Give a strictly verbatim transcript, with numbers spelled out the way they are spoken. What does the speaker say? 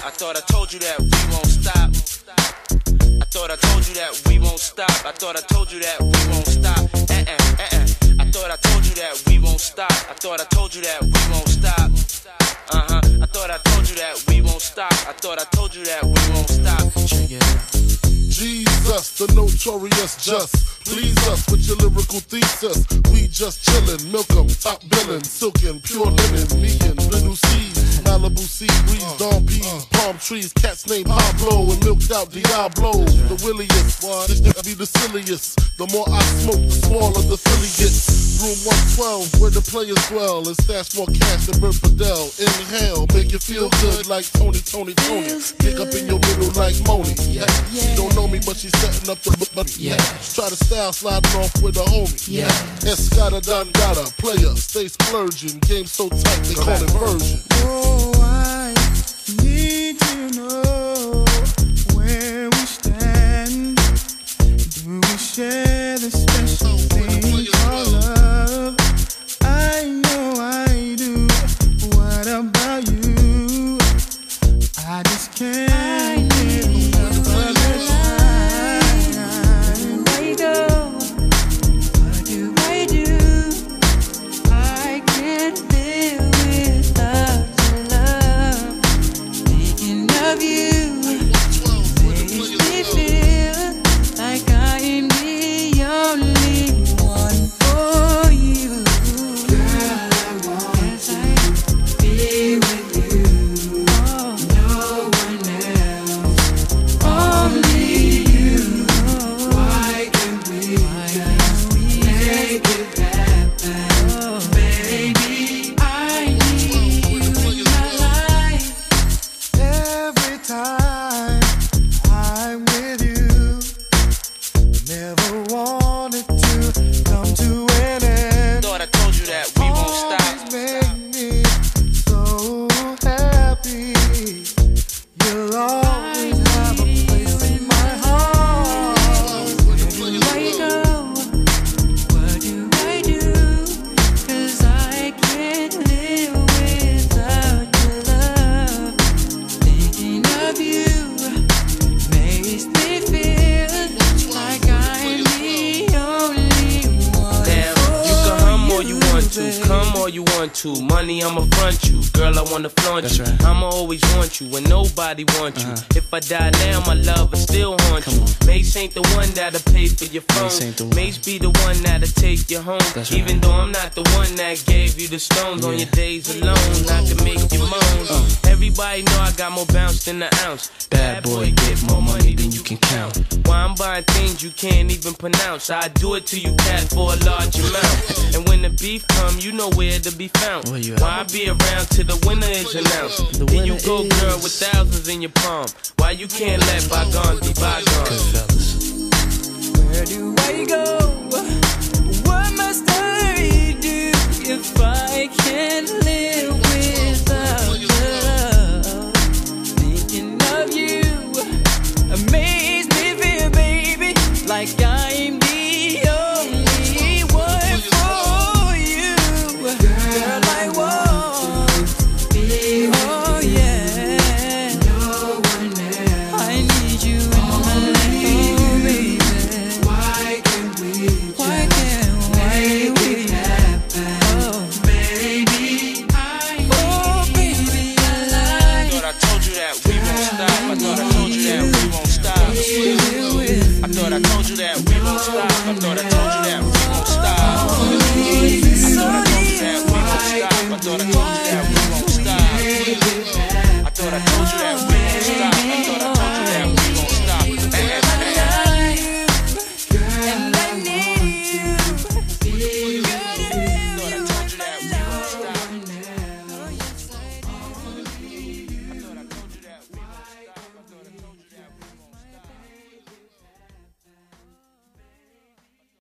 I thought I told you that we won't stop. I thought I told you that we won't stop. I thought I told you that we won't stop. Uh-uh, uh-uh. I thought I told you that we won't stop. I thought I told you that we won't stop. Uh-huh. I thought I told you that we won't stop. I thought I told you that we won't stop. Check it out. Jesus, the notorious just. Please us with your lyrical thesis. We just chillin', milk 'em, top billin', silkin', pure linen, me and little seeds, Malibu sea breeze, dawn peas, palm trees, cats named Pablo and milked out Diablo. The williest, this nigga be the silliest. The more I smoke, the smaller the Philly gets. Room one twelve, where the players dwell, and stash more cash than Bert Fidel. Inhale, make you feel good like Tony, Tony, Tony. Pick up in your middle like Moni. Yeah. She don't know me, but she's setting up the but yeah. Try to style sliding off with a homie. Yeah. Escada Don Gata, player, stay splurging. Game so tight, they call it version. Oh, I need to know where we stand. Do we share the special thing called love? I know I do. What about you? I just can't get enough of this time. Where you go? What do I do? I can't live without your love. Thinking of you makes me feel like I am the only one for you. Girl, I want to be with you. No one else, only you. Why can't we just make it happen? Baby, I need you in my life. Every time I'm with you, never wanted to come to an end. Thought I told you that we won't stop. Always make me so happy. You'll always have a place in my heart. Where you go? What do I do? 'Cause I can't live without your love. Thinking of you makes me feel like I'm the only one. Damn, you can hum all you want to, come all you want to. Money, I'ma front you. Girl, I wanna flaunt That's you. right. I'ma always want you when nobody wants you. Uh-huh. If I die now, my love will still haunt Come you. on. Mace ain't the one that'll pay for your phone. Mace ain't the one. Mace be the one that'll take you home. That's Even right. though I'm not the one that gave you the stones on Yeah. your days alone, I can make you moan. Uh. Everybody know I got more bounce than an ounce. Bad boy, get more money than you can count. Why I'm buying things you can't even pronounce. I do it to you, cat, for a large amount. And when the beef come, you know where to be found. Where you at? Why I be around till the winner is announced? The Then you winner go, is- girl, with thousands in your palm. Why you can't let bygones be Good bygones? fellas. Where do I go? What must I do if I can't live without love? Thinking of you makes me feel, baby, like I'm the only one for you. Girl, I want to be with oh, yeah. No one else. I need you in my life, oh, baby. Why can't we Why can't make it happen? Oh, baby, I oh, baby, I like I thought I told you that we won't stop. I thought I told you that we won't stop. I thought I told you that we won't stop. I thought I told